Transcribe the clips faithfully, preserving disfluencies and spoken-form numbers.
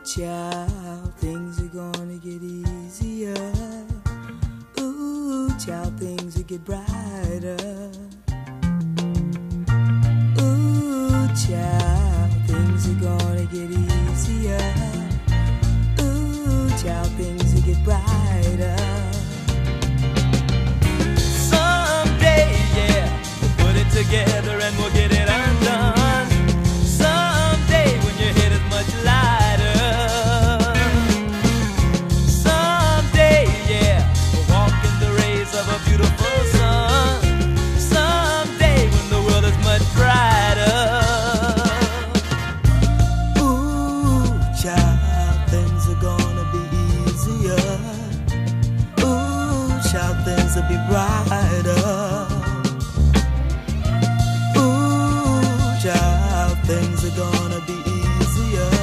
child, things are gonna get easier. Ooh, child, things will get brighter. Ooh, child, things are gonna get easier. Ooh, child, things will get brighter. Someday, yeah, we'll put it together and we'll get it undone. Someday when your head is much lighter. Someday, yeah, we'll walk in the rays of a beautiful sun. Someday when the world is much brighter. Ooh, child, things are gonna be easier. Ooh, child, things will be brighter. Things are gonna be easier.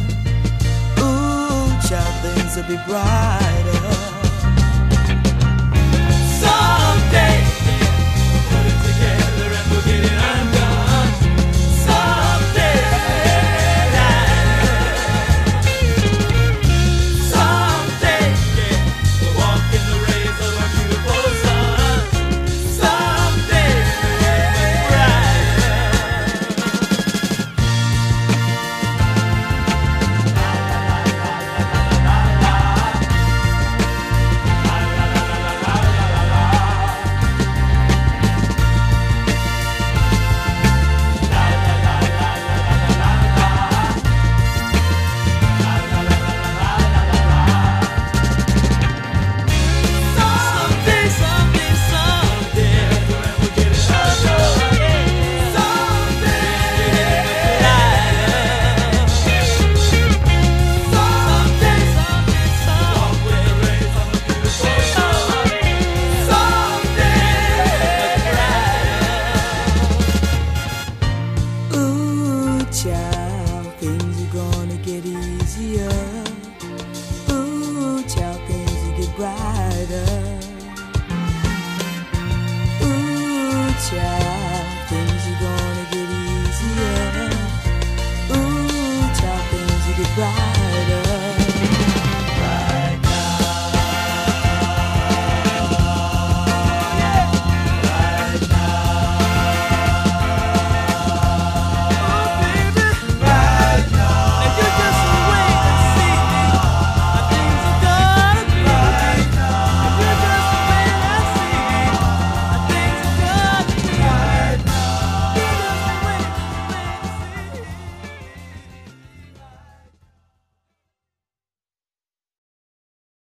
Ooh, child, things will be brighter. Someday, we'll put it together and we'll get it undone. Someday, someday, yeah, we'll walk in the rays of a beautiful sun. Someday, child, things are gonna get easier. Ooh, child, things will get brighter. Ooh, child.